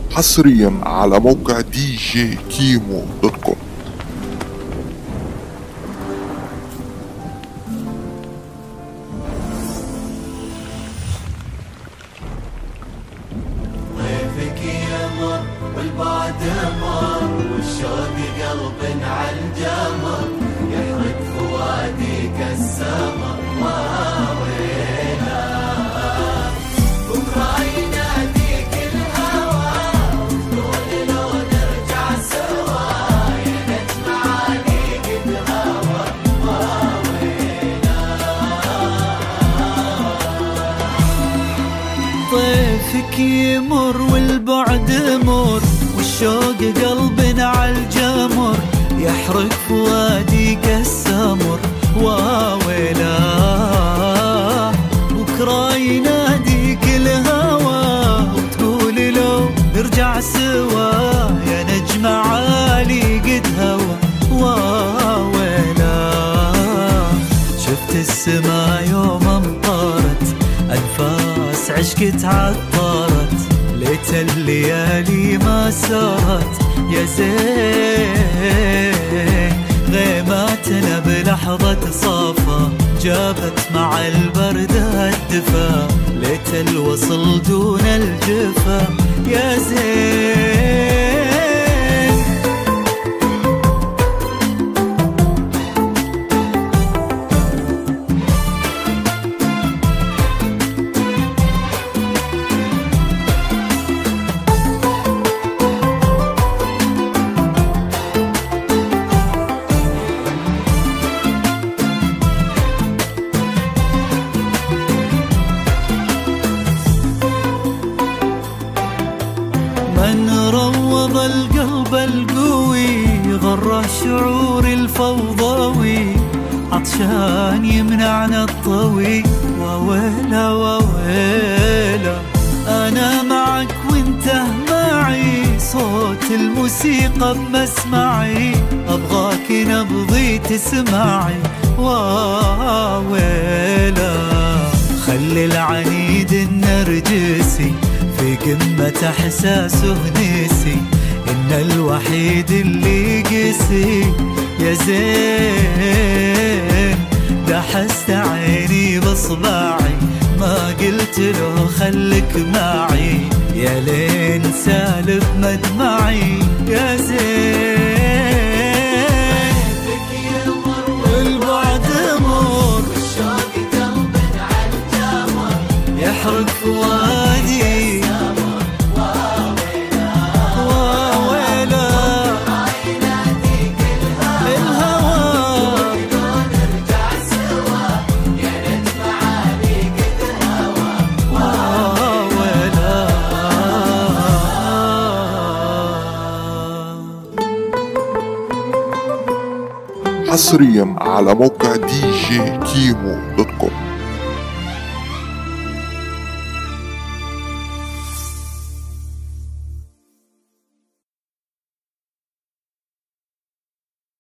حصريا على موقع دي جي كيمو دوت كوم. ضيفك يمر والبعد مر والشوق قلب عالجمر يحرق فؤادي كالسمر واويلا بكره يناديك الهوى وتقول لو نرجع سوا يا نجم عليك الهوى واويلا. ضيفك يمر والبعد مر والشوق قلبنا عالجمر يحرق فؤادي كالسمر واويلا بكرة يناديك الهوى وتقول لو نرجع سوا يا نجم عالي قد هوى واويلا. شفت السما يوم امطرت أنفاس عشق تعطرت ليت الليالي ما سارت يا زين غيماتنا بلحظة صافة جابت مع البرد الدفا ليت الوصل دون الجفا يا زين. من روض القلب القوي غره شعور الفوضوي عطشان يمنعنا الطوي وويلا وويلا. أنا معك وانت معي صوت الموسيقى بمسمعي أبغاك نبضي تسمعي وويلا. خلي العنيد النرجسي في قمة احساسه نسي ان الوحيد اللي قسي يا زين دحست عيني بصباعي ما قلت له خلك معي يا لين سالب مدمعي يا زين. البعد مر والشوق قلب عالجمر يحرق فؤادي حصريا على موقع دي جي كيمو دوت كوم.